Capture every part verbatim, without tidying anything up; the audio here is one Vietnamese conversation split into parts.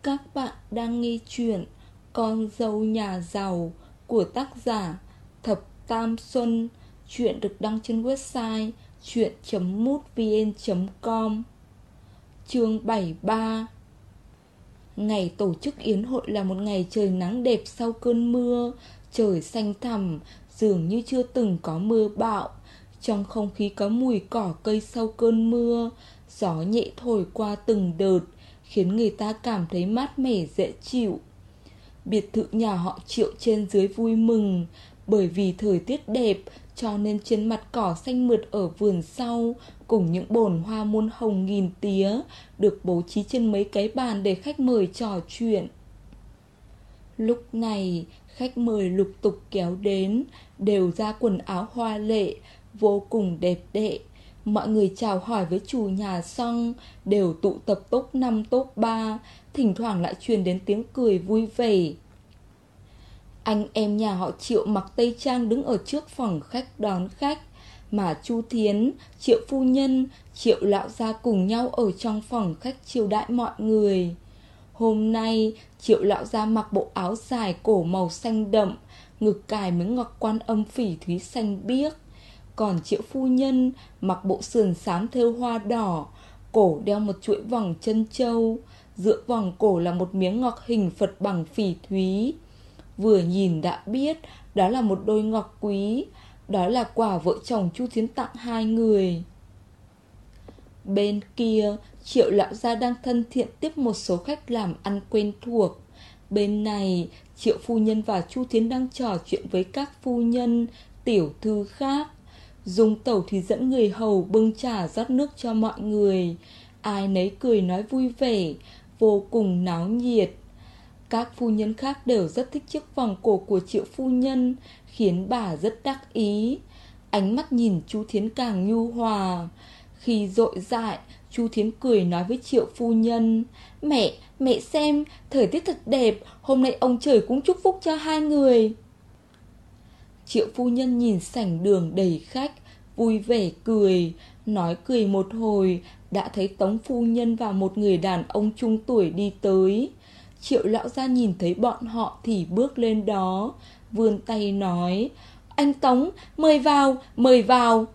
Các bạn đang nghe chuyện Con dâu nhà giàu của tác giả Thập Tam Xuân. Chuyện được đăng trên website chuyện chấm mútvn chấm com. Chương bảy mươi ba. Ngày tổ chức yến hội là một ngày trời nắng đẹp sau cơn mưa. Trời xanh thẳm, dường như chưa từng có mưa bão. Trong không khí có mùi cỏ cây sau cơn mưa. Gió nhẹ thổi qua từng đợt, khiến người ta cảm thấy mát mẻ dễ chịu. Biệt thự nhà họ Triệu trên dưới vui mừng. Bởi vì thời tiết đẹp, cho nên trên mặt cỏ xanh mượt ở vườn sau, cùng những bồn hoa muôn hồng nghìn tía, được bố trí trên mấy cái bàn để khách mời trò chuyện. Lúc này, khách mời lục tục kéo đến, đều ra quần áo hoa lệ, vô cùng đẹp đẽ. Mọi người chào hỏi với chủ nhà xong, đều tụ tập top năm top ba, thỉnh thoảng lại truyền đến tiếng cười vui vẻ. Anh em nhà họ Triệu mặc tây trang đứng ở trước phòng khách đón khách, mà Chu Thiến, Triệu phu nhân, Triệu lão gia cùng nhau ở trong phòng khách chiêu đãi mọi người. Hôm nay, Triệu lão gia mặc bộ áo dài cổ màu xanh đậm, ngực cài miếng ngọc quan âm phỉ thúy xanh biếc. Còn Triệu phu nhân mặc bộ sườn xám thêu hoa đỏ, cổ đeo một chuỗi vòng chân châu, giữa vòng cổ là một miếng ngọc hình Phật bằng phỉ thúy. Vừa nhìn đã biết đó là một đôi ngọc quý, đó là quà vợ chồng Chu Thiến tặng hai người. Bên kia, Triệu lão gia đang thân thiện tiếp một số khách làm ăn quen thuộc. Bên này, Triệu phu nhân và Chu Thiến đang trò chuyện với các phu nhân, tiểu thư khác. Dung tẩu thì dẫn người hầu bưng trà rót nước cho mọi người. Ai nấy cười nói vui vẻ, vô cùng náo nhiệt. Các phu nhân khác đều rất thích chiếc vòng cổ của Triệu phu nhân, khiến bà rất đắc ý. Ánh mắt nhìn Chu Thiến càng nhu hòa. Khi dội dại, Chu Thiến cười nói với Triệu phu nhân: Mẹ, mẹ xem, thời tiết thật đẹp, hôm nay ông trời cũng chúc phúc cho hai người. Triệu phu nhân nhìn sảnh đường đầy khách, vui vẻ cười. Nói cười một hồi, đã thấy Tống phu nhân và một người đàn ông trung tuổi đi tới. Triệu lão gia nhìn thấy bọn họ thì bước lên đó, vươn tay nói: Anh Tống, mời vào, mời vào.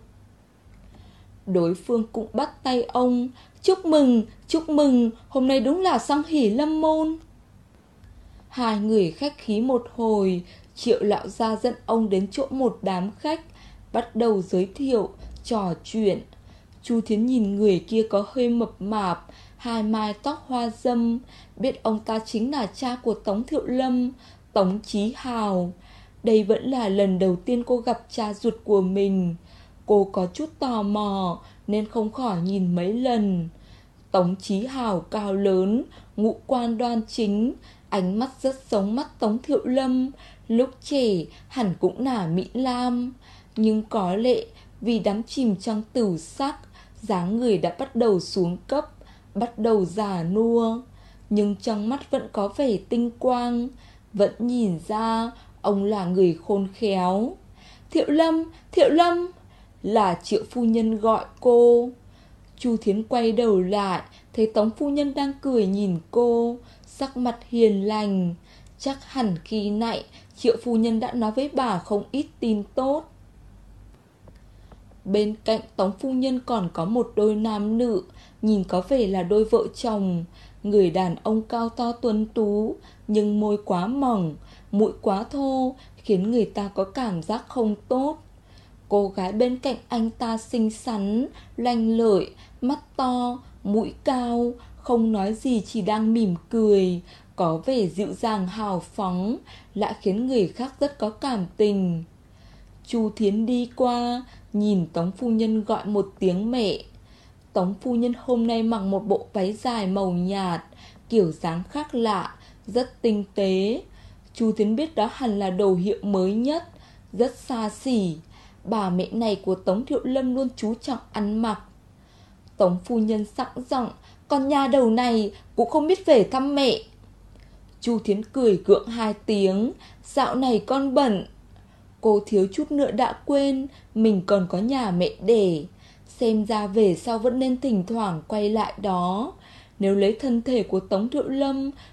Đối phương cũng bắt tay ông: Chúc mừng, chúc mừng, hôm nay đúng là sang hỷ lâm môn. Hai người khách khí một hồi, Triệu lão gia dẫn ông đến chỗ một đám khách, bắt đầu giới thiệu, trò chuyện. Chu Thiến nhìn người kia có hơi mập mạp, hai mái tóc hoa dâm, biết ông ta chính là cha của Tống Thiệu Lâm, Tống Chí Hào. Đây vẫn là lần đầu tiên cô gặp cha ruột của mình. Cô có chút tò mò nên không khỏi nhìn mấy lần. Tống Chí Hào cao lớn, ngũ quan đoan chính, ánh mắt rất giống mắt Tống Thiệu Lâm. Lúc trẻ hẳn cũng là mỹ lam, nhưng có lẽ vì đắm chìm trong tửu sắc, dáng người đã bắt đầu xuống cấp, bắt đầu già nua. Nhưng trong mắt vẫn có vẻ tinh quang, vẫn nhìn ra ông là người khôn khéo. Thiệu Lâm, Thiệu Lâm, là Triệu phu nhân gọi cô. Chu Thiến quay đầu lại, thấy Tống phu nhân đang cười nhìn cô, sắc mặt hiền lành. Chắc hẳn khi nãy Triệu phu nhân đã nói với bà không ít tin tốt. Bên cạnh Tống phu nhân còn có một đôi nam nữ, nhìn có vẻ là đôi vợ chồng. Người đàn ông cao to tuấn tú, nhưng môi quá mỏng, mũi quá thô, khiến người ta có cảm giác không tốt. Cô gái bên cạnh anh ta xinh xắn, lanh lợi, mắt to, mũi cao, không nói gì chỉ đang mỉm cười, có vẻ dịu dàng hào phóng, lại khiến người khác rất có cảm tình. Chu Thiến đi qua, nhìn Tống phu nhân gọi một tiếng mẹ. Tống phu nhân hôm nay mặc một bộ váy dài màu nhạt, kiểu dáng khác lạ, rất tinh tế. Chu Thiến biết đó hẳn là đồ hiệu mới nhất, rất xa xỉ. Bà mẹ này của Tống Thiệu Lâm luôn chú trọng ăn mặc. Tống phu nhân sẵn giọng: Con nhà đầu này cũng không biết về thăm mẹ. Chu Thiến cười gượng hai tiếng: Dạo này con bận. Cô thiếu chút nữa đã quên mình còn có nhà mẹ đẻ. Xem ra về sau vẫn nên thỉnh thoảng quay lại đó. Nếu lấy thân thể của Tống Thiệu Lâm,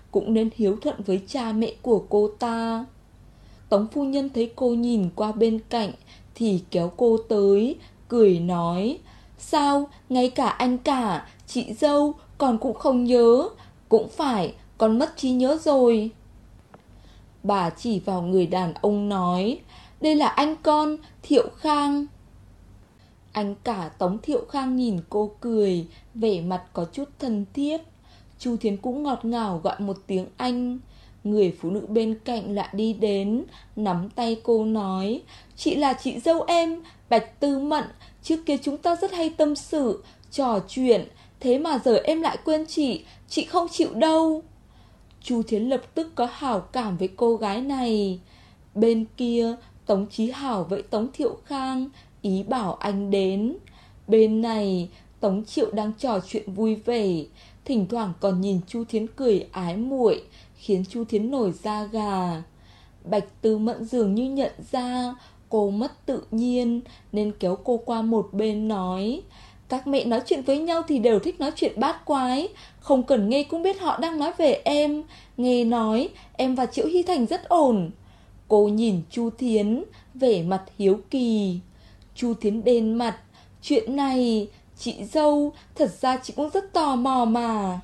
cũng nên hiếu thuận với cha mẹ của cô ta. Tống phu nhân thấy cô nhìn qua bên cạnh thì kéo cô tới, cười nói: Sao, ngay cả anh cả, chị dâu con cũng không nhớ? Cũng phải, con mất trí nhớ rồi. Bà chỉ vào người đàn ông nói: Đây là anh con, Thiệu Khang. Anh cả Tống Thiệu Khang nhìn cô cười, vẻ mặt có chút thân thiết. Chu Thiến cũng ngọt ngào gọi một tiếng anh. Người phụ nữ bên cạnh lại đi đến, nắm tay cô nói: Chị là chị dâu em, Bạch Tư Mận. Trước kia chúng ta rất hay tâm sự, trò chuyện, thế mà giờ em lại quên chị, chị không chịu đâu. Chu Thiến lập tức có hảo cảm với cô gái này. Bên kia, Tống Chí Hảo với Tống Thiệu Khang ý bảo anh đến. Bên này, Tống Triệu đang trò chuyện vui vẻ, thỉnh thoảng còn nhìn Chu Thiến cười ái muội, khiến Chu Thiến nổi da gà. Bạch Tư Mận dường như nhận ra cô mất tự nhiên, nên kéo cô qua một bên nói: Các mẹ nói chuyện với nhau thì đều thích nói chuyện bát quái, không cần nghe cũng biết họ đang nói về em. Nghe nói em và Triệu Hy Thành rất ổn. Cô nhìn Chu Thiến, vẻ mặt hiếu kỳ. Chu Thiến đen mặt: Chuyện này, chị dâu, thật ra chị cũng rất tò mò mà.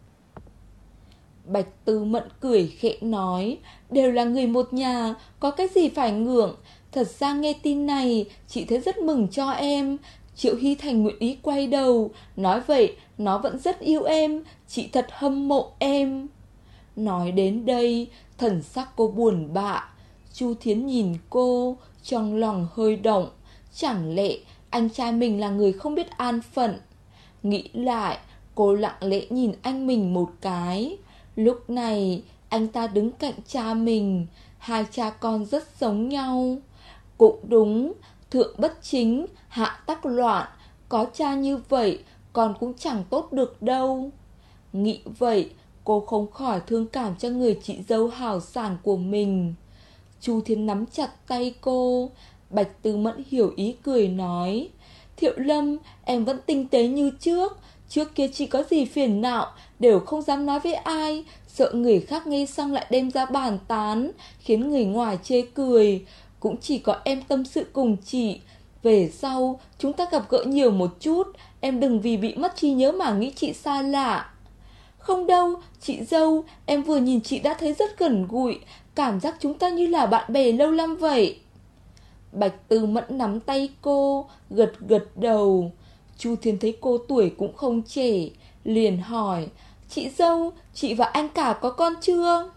Bạch Tư Mận cười khẽ nói: Đều là người một nhà, có cái gì phải ngượng. Thật ra nghe tin này, chị thấy rất mừng cho em. Triệu Hy Thành nguyện ý quay đầu, nói vậy nó vẫn rất yêu em, chị thật hâm mộ em. Nói đến đây, thần sắc cô buồn bã. Chu Thiến nhìn cô, trong lòng hơi động. Chẳng lẽ anh trai mình là người không biết an phận? Nghĩ lại, cô lặng lẽ nhìn anh mình một cái. Lúc này, anh ta đứng cạnh cha mình, hai cha con rất giống nhau. Cũng đúng, thượng bất chính, hạ tắc loạn, có cha như vậy, con cũng chẳng tốt được đâu. Nghĩ vậy, cô không khỏi thương cảm cho người chị dâu hào sản của mình. Chu Thiến nắm chặt tay cô. Bạch Tư Mẫn hiểu ý cười nói: Thiệu Lâm, em vẫn tinh tế như trước. Trước kia chị có gì phiền não đều không dám nói với ai, sợ người khác nghe xong lại đem ra bàn tán, khiến người ngoài chê cười. Cũng chỉ có em tâm sự cùng chị. Về sau chúng ta gặp gỡ nhiều một chút, em đừng vì bị mất trí nhớ mà nghĩ chị xa lạ. Không đâu, chị dâu, em vừa nhìn chị đã thấy rất gần gũi, cảm giác chúng ta như là bạn bè lâu năm vậy. Bạch Tư Mẫn nắm tay cô, gật gật đầu. Chu Thiến thấy cô tuổi cũng không trẻ, liền hỏi: Chị dâu, chị và anh cả có con chưa?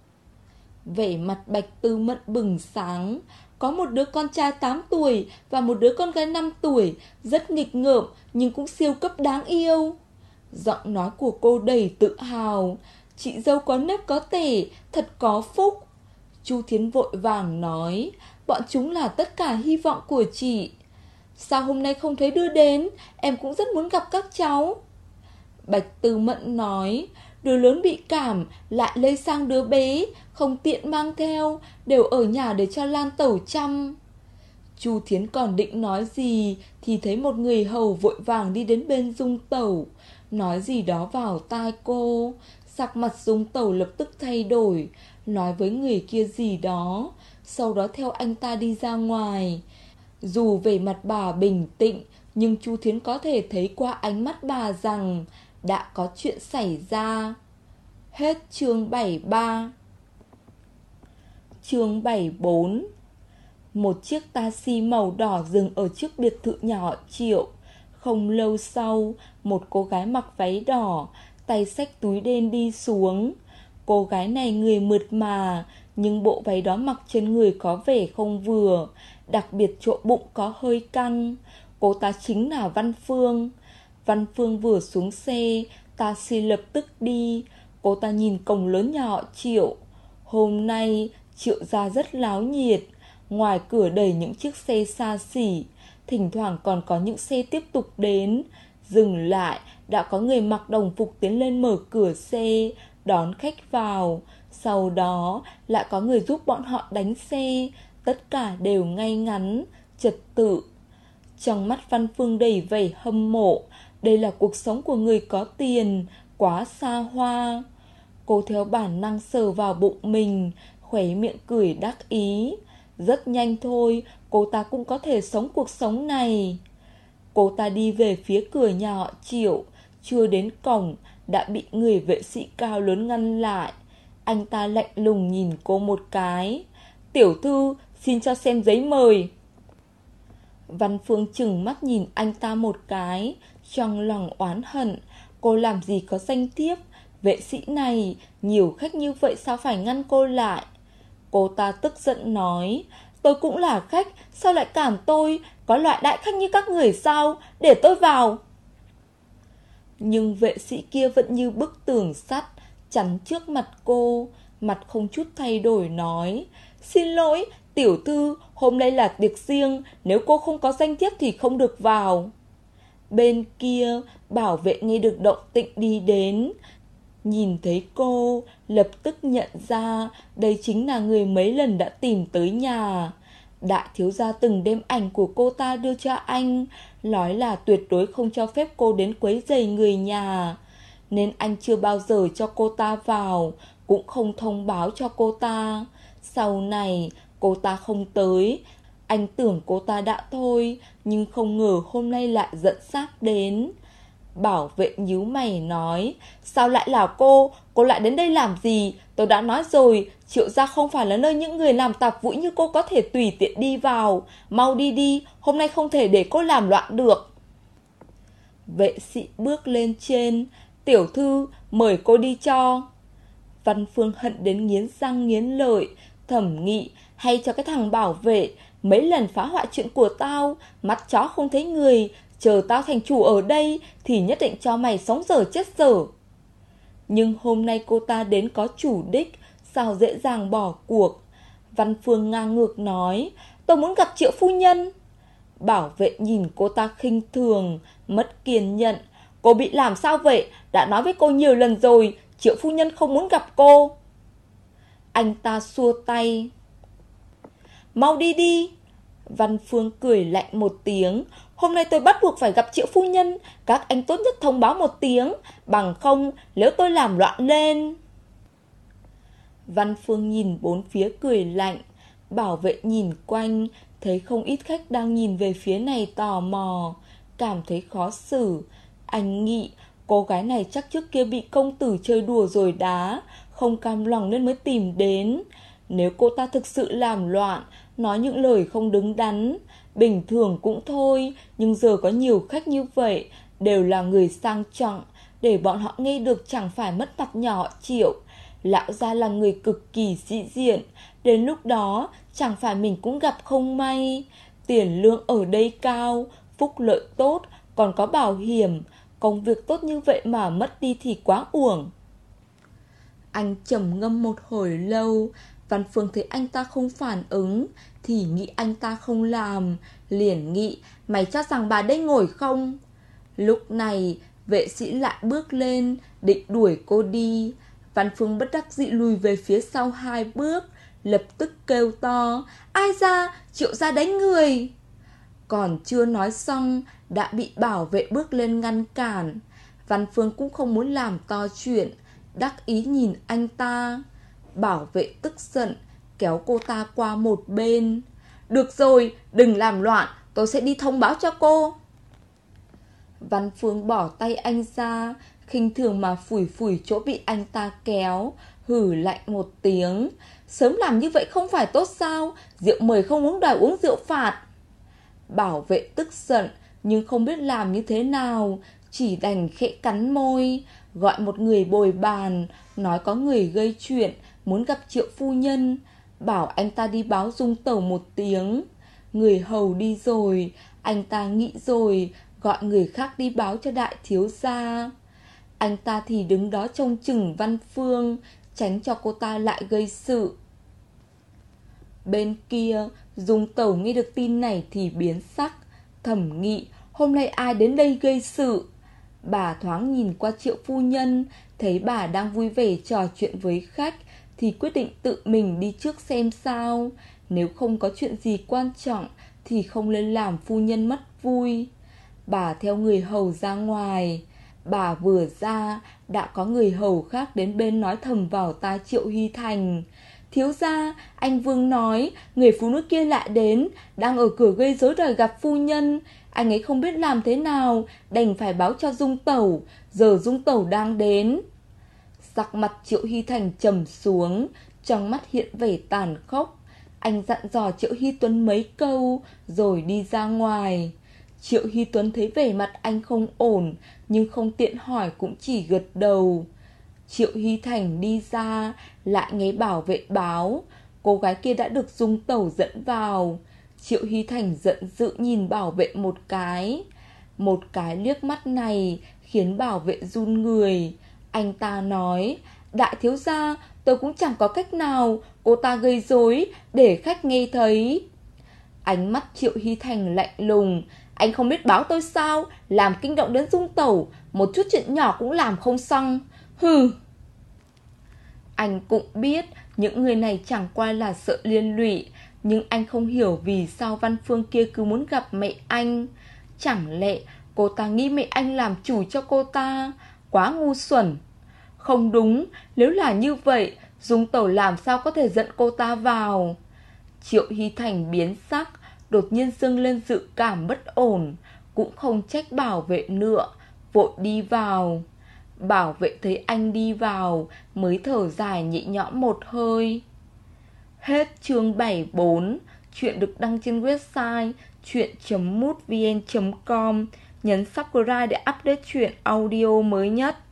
Vẻ mặt Bạch Tư Mẫn bừng sáng. Có một đứa con trai tám tuổi và một đứa con gái năm tuổi, rất nghịch ngợm nhưng cũng siêu cấp đáng yêu. Giọng nói của cô đầy tự hào. Chị dâu có nếp có tẻ, thật có phúc. Chu Thiến vội vàng nói: Bọn chúng là tất cả hy vọng của chị. Sao hôm nay không thấy đưa đến? Em cũng rất muốn gặp các cháu. Bạch Tư Mẫn nói: Đứa lớn bị cảm, lại lây sang đứa bé, không tiện mang theo, đều ở nhà để cho Lan Tẩu chăm. Chu Thiến còn định nói gì thì thấy một người hầu vội vàng đi đến bên Dung Tẩu, nói gì đó vào tai cô. Sắc mặt Dung Tẩu lập tức thay đổi, nói với người kia gì đó, sau đó theo anh ta đi ra ngoài. Dù về mặt bà bình tĩnh, nhưng Chu Thiến có thể thấy qua ánh mắt bà rằng đã có chuyện xảy ra. Hết chương bảy mươi ba. Chương bảy mươi bốn. Một chiếc taxi màu đỏ dừng ở trước biệt thự nhà họ Triệu. Không lâu sau, một cô gái mặc váy đỏ, tay xách túi đen đi xuống. Cô gái này người mượt mà, nhưng bộ váy đó mặc trên người có vẻ không vừa, đặc biệt chỗ bụng có hơi căng. Cô ta chính là Văn Phương. Văn Phương vừa xuống xe, taxi lập tức đi. Cô ta nhìn cổng lớn nhà họ Triệu. Hôm nay Triệu gia rất náo nhiệt. Ngoài cửa đầy những chiếc xe xa xỉ, thỉnh thoảng còn có những xe tiếp tục đến. Dừng lại, đã có người mặc đồng phục tiến lên mở cửa xe, đón khách vào. Sau đó lại có người giúp bọn họ đánh xe. Tất cả đều ngay ngắn, trật tự. Trong mắt Văn Phương đầy vẻ hâm mộ. Đây là cuộc sống của người có tiền, quá xa hoa. Cô theo bản năng sờ vào bụng mình, khóe miệng cười đắc ý. Rất nhanh thôi, cô ta cũng có thể sống cuộc sống này. Cô ta đi về phía cửa nhà họ Triệu. Chưa đến cổng đã bị người vệ sĩ cao lớn ngăn lại. Anh ta lạnh lùng nhìn cô một cái. Tiểu thư, xin cho xem giấy mời. Văn Phương chừng mắt nhìn anh ta một cái, trong lòng oán hận. Cô làm gì có danh thiếp, vệ sĩ này, nhiều khách như vậy sao phải ngăn cô lại. Cô ta tức giận nói, tôi cũng là khách, sao lại cản tôi, có loại đại khách như các người sao, để tôi vào. Nhưng vệ sĩ kia vẫn như bức tường sắt, chắn trước mặt cô, mặt không chút thay đổi nói, xin lỗi, tiểu thư, hôm nay là tiệc riêng, nếu cô không có danh thiếp thì không được vào. Bên kia, bảo vệ nghe được động tĩnh đi đến. Nhìn thấy cô, lập tức nhận ra đây chính là người mấy lần đã tìm tới nhà. Đại thiếu gia từng đem ảnh của cô ta đưa cho anh, nói là tuyệt đối không cho phép cô đến quấy rầy người nhà, nên anh chưa bao giờ cho cô ta vào, cũng không thông báo cho cô ta. Sau này cô ta không tới, anh tưởng cô ta đã thôi, nhưng không ngờ hôm nay lại dẫn xác đến. Bảo vệ nhíu mày nói, sao lại là cô, cô lại đến đây làm gì? Tôi đã nói rồi, Triệu gia không phải là nơi những người làm tạp vũi như cô có thể tùy tiện đi vào. Mau đi đi, hôm nay không thể để cô làm loạn được. Vệ sĩ bước lên trên, tiểu thư, mời cô đi cho. Văn Phương hận đến nghiến răng nghiến lợi, thẩm nghị, hay cho cái thằng bảo vệ, mấy lần phá hoại chuyện của tao, mắt chó không thấy người, chờ tao thành chủ ở đây thì nhất định cho mày sống dở chết dở. Nhưng hôm nay cô ta đến có chủ đích, sao dễ dàng bỏ cuộc. Văn Phương ngang ngược nói, tôi muốn gặp Triệu phu nhân. Bảo vệ nhìn cô ta khinh thường, mất kiên nhẫn. Cô bị làm sao vậy? Đã nói với cô nhiều lần rồi, Triệu phu nhân không muốn gặp cô. Anh ta xua tay. Mau đi đi. Văn Phương cười lạnh một tiếng. Hôm nay tôi bắt buộc phải gặp Triệu phu nhân, các anh tốt nhất thông báo một tiếng, bằng không nếu tôi làm loạn lên. Văn Phương nhìn bốn phía cười lạnh. Bảo vệ nhìn quanh, thấy không ít khách đang nhìn về phía này tò mò, cảm thấy khó xử. Anh nghĩ cô gái này chắc trước kia bị công tử chơi đùa rồi đá, không cam lòng nên mới tìm đến. Nếu cô ta thực sự làm loạn, nói những lời không đứng đắn, bình thường cũng thôi, nhưng giờ có nhiều khách như vậy, đều là người sang trọng, để bọn họ nghe được chẳng phải mất mặt nhỏ Triệu. Lão gia là người cực kỳ sĩ diện, đến lúc đó chẳng phải mình cũng gặp không may. Tiền lương ở đây cao, phúc lợi tốt, còn có bảo hiểm, công việc tốt như vậy mà mất đi thì quá uổng. Anh trầm ngâm một hồi lâu. Văn Phương thấy anh ta không phản ứng thì nghĩ anh ta không làm, liền nghĩ, mày cho rằng bà đây ngồi không? Lúc này vệ sĩ lại bước lên, định đuổi cô đi. Văn Phương bất đắc dĩ lùi về phía sau hai bước, lập tức kêu to, ai ra, Triệu gia đánh người. Còn chưa nói xong đã bị bảo vệ bước lên ngăn cản. Văn Phương cũng không muốn làm to chuyện, đắc ý nhìn anh ta. Bảo vệ tức giận, kéo cô ta qua một bên. Được rồi, đừng làm loạn, tôi sẽ đi thông báo cho cô. Văn Phương bỏ tay anh ra, khinh thường mà phủi phủi chỗ bị anh ta kéo, hử lạnh một tiếng. Sớm làm như vậy không phải tốt sao? Rượu mời không uống đòi uống rượu phạt. Bảo vệ tức giận, nhưng không biết làm như thế nào, chỉ đành khẽ cắn môi, gọi một người bồi bàn, nói có người gây chuyện, muốn gặp Triệu phu nhân, bảo anh ta đi báo Dung tẩu một tiếng. Người hầu đi rồi, anh ta nghĩ rồi, gọi người khác đi báo cho đại thiếu gia. Anh ta thì đứng đó trông chừng Văn Phương, tránh cho cô ta lại gây sự. Bên kia, Dung tẩu nghe được tin này thì biến sắc, thẩm nghị, hôm nay ai đến đây gây sự? Bà thoáng nhìn qua Triệu phu nhân, thấy bà đang vui vẻ trò chuyện với khách, thì quyết định tự mình đi trước xem sao. Nếu không có chuyện gì quan trọng thì không nên làm phu nhân mất vui. Bà theo người hầu ra ngoài. Bà vừa ra, đã có người hầu khác đến bên nói thầm vào tai Triệu Hy Thành. Thiếu gia, anh Vương nói, người phụ nữ kia lại đến, đang ở cửa gây rối đòi gặp phu nhân. Anh ấy không biết làm thế nào, đành phải báo cho Dung Tẩu, giờ Dung Tẩu đang đến. Sắc mặt Triệu Hy Thành trầm xuống, trong mắt hiện vẻ tàn khốc. Anh dặn dò Triệu Hy Tuấn mấy câu, rồi đi ra ngoài. Triệu Hy Tuấn thấy vẻ mặt anh không ổn, nhưng không tiện hỏi cũng chỉ gật đầu. Triệu Hy Thành đi ra, lại nghe bảo vệ báo, cô gái kia đã được Dung Tẩu dẫn vào. Triệu Hy Thành giận dữ nhìn bảo vệ một cái. Một cái liếc mắt này khiến bảo vệ run người. Anh ta nói, đại thiếu gia, tôi cũng chẳng có cách nào, cô ta gây rối để khách nghe thấy. Ánh mắt Triệu Hy Thành lạnh lùng. Anh không biết báo tôi sao, làm kinh động đến Dung Tẩu, một chút chuyện nhỏ cũng làm không xong. Hừ. Anh cũng biết những người này chẳng qua là sợ liên lụy, nhưng anh không hiểu vì sao Văn Phương kia cứ muốn gặp mẹ anh. Chẳng lẽ cô ta nghĩ mẹ anh làm chủ cho cô ta? Quá ngu xuẩn. Không đúng, nếu là như vậy, Dung Tẩu làm sao có thể dẫn cô ta vào? Triệu Hy Thành biến sắc, đột nhiên dâng lên dự cảm bất ổn, cũng không trách bảo vệ nữa, vội đi vào. Bảo vệ thấy anh đi vào mới thở dài nhẹ nhõm một hơi. Hết chương bảy mươi bốn. Chuyện được đăng trên website chuyện chấm mútvn chấm com. Nhấn subscribe để update chuyện audio mới nhất.